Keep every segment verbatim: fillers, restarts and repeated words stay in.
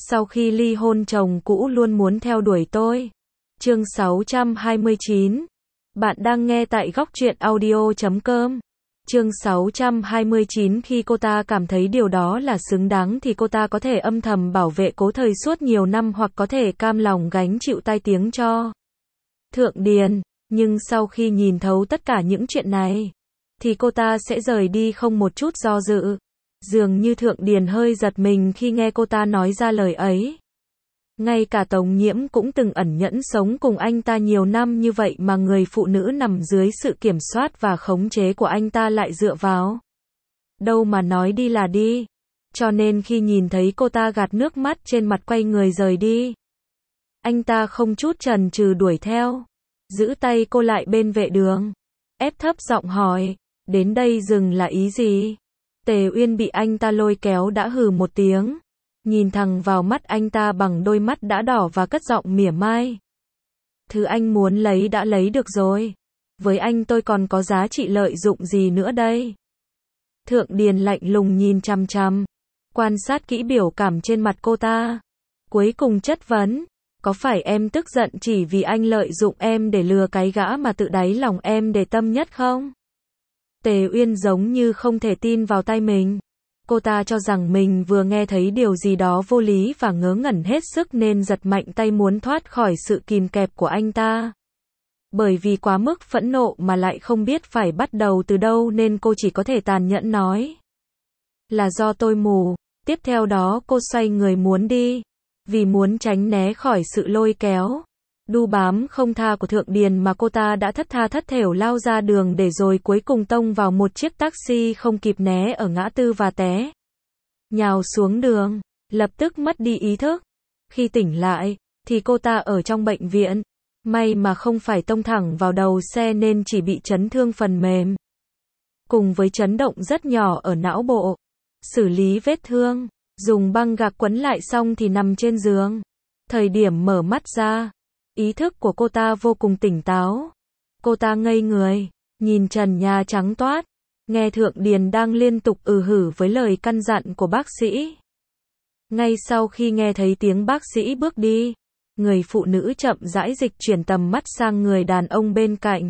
Sau khi ly hôn chồng cũ luôn muốn theo đuổi tôi. Chương sáu trăm hai mươi chín. Bạn đang nghe tại góc truyện audio chấm com. Chương sáu trăm hai mươi chín. Khi cô ta cảm thấy điều đó là xứng đáng thì cô ta có thể âm thầm bảo vệ Cố Thời suốt nhiều năm, hoặc có thể cam lòng gánh chịu tai tiếng cho Thượng Điền. Nhưng sau khi nhìn thấu tất cả những chuyện này, thì cô ta sẽ rời đi không một chút do dự. Dường như Thượng Điền hơi giật mình khi nghe cô ta nói ra lời ấy. Ngay cả Tống Nhiễm cũng từng ẩn nhẫn sống cùng anh ta nhiều năm như vậy mà người phụ nữ nằm dưới sự kiểm soát và khống chế của anh ta lại dựa vào đâu mà nói đi là đi. Cho nên khi nhìn thấy cô ta gạt nước mắt trên mặt quay người rời đi, anh ta không chút chần chừ đuổi theo, giữ tay cô lại bên vệ đường, ép thấp giọng hỏi, đến đây dừng là ý gì? Tề Uyên bị anh ta lôi kéo đã hừ một tiếng, nhìn thẳng vào mắt anh ta bằng đôi mắt đã đỏ và cất giọng mỉa mai. Thứ anh muốn lấy đã lấy được rồi. Với anh tôi còn có giá trị lợi dụng gì nữa đây? Thượng Điền lạnh lùng nhìn chằm chằm, quan sát kỹ biểu cảm trên mặt cô ta. Cuối cùng chất vấn, có phải em tức giận chỉ vì anh lợi dụng em để lừa cái gã mà tự đáy lòng em để tâm nhất không? Tề Uyên giống như không thể tin vào tai mình. Cô ta cho rằng mình vừa nghe thấy điều gì đó vô lý và ngớ ngẩn hết sức nên giật mạnh tay muốn thoát khỏi sự kìm kẹp của anh ta. Bởi vì quá mức phẫn nộ mà lại không biết phải bắt đầu từ đâu nên cô chỉ có thể tàn nhẫn nói. Là do tôi mù. Tiếp theo đó cô xoay người muốn đi. Vì muốn tránh né khỏi sự lôi kéo, đu bám không tha của Thượng Điền mà cô ta đã thất tha thất thểu lao ra đường để rồi cuối cùng tông vào một chiếc taxi không kịp né ở ngã tư và té nhào xuống đường, lập tức mất đi ý thức. Khi tỉnh lại, thì cô ta ở trong bệnh viện. May mà không phải tông thẳng vào đầu xe nên chỉ bị chấn thương phần mềm, cùng với chấn động rất nhỏ ở não bộ. Xử lý vết thương, dùng băng gạc quấn lại xong thì nằm trên giường. Thời điểm mở mắt ra, ý thức của cô ta vô cùng tỉnh táo. Cô ta ngây người, nhìn trần nhà trắng toát, nghe Thượng Điền đang liên tục ừ hử với lời căn dặn của bác sĩ. Ngay sau khi nghe thấy tiếng bác sĩ bước đi, người phụ nữ chậm rãi dịch chuyển tầm mắt sang người đàn ông bên cạnh.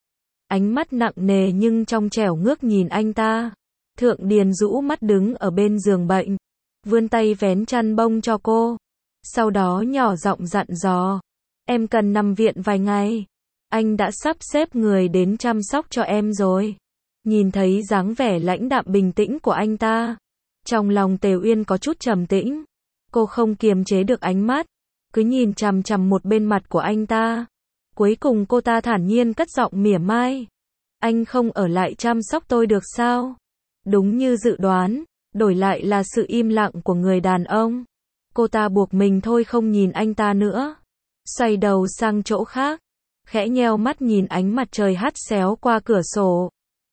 Ánh mắt nặng nề nhưng trong trẻo ngước nhìn anh ta. Thượng Điền rũ mắt đứng ở bên giường bệnh, vươn tay vén chăn bông cho cô. Sau đó nhỏ giọng dặn dò, em cần nằm viện vài ngày. Anh đã sắp xếp người đến chăm sóc cho em rồi. Nhìn thấy dáng vẻ lãnh đạm bình tĩnh của anh ta, trong lòng Tề Uyên có chút trầm tĩnh. Cô không kiềm chế được ánh mắt, cứ nhìn chằm chằm một bên mặt của anh ta. Cuối cùng cô ta thản nhiên cất giọng mỉa mai. Anh không ở lại chăm sóc tôi được sao? Đúng như dự đoán, đổi lại là sự im lặng của người đàn ông. Cô ta buộc mình thôi không nhìn anh ta nữa, xoay đầu sang chỗ khác, khẽ nheo mắt nhìn ánh mặt trời hắt xéo qua cửa sổ.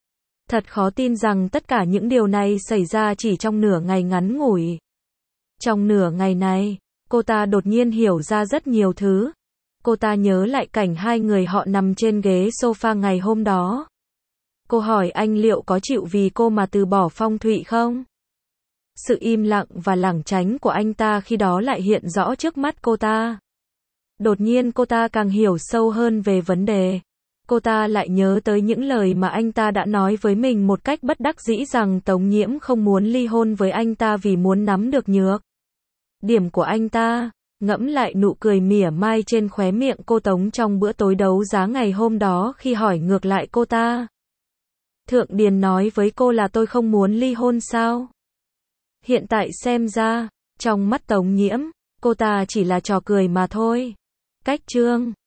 Thật khó tin rằng tất cả những điều này xảy ra chỉ trong nửa ngày ngắn ngủi. Trong nửa ngày này, cô ta đột nhiên hiểu ra rất nhiều thứ. Cô ta nhớ lại cảnh hai người họ nằm trên ghế sofa ngày hôm đó. Cô hỏi anh liệu có chịu vì cô mà từ bỏ Phong Thụy không? Sự im lặng và lảng tránh của anh ta khi đó lại hiện rõ trước mắt cô ta. Đột nhiên cô ta càng hiểu sâu hơn về vấn đề. Cô ta lại nhớ tới những lời mà anh ta đã nói với mình một cách bất đắc dĩ rằng Tống Nhiễm không muốn ly hôn với anh ta vì muốn nắm được nhược điểm của anh ta. Ngẫm lại nụ cười mỉa mai trên khóe miệng cô Tống trong bữa tối đấu giá ngày hôm đó khi hỏi ngược lại cô ta. Thượng Điền nói với cô là tôi không muốn ly hôn sao? Hiện tại xem ra, trong mắt Tống Nhiễm, cô ta chỉ là trò cười mà thôi. Cách chương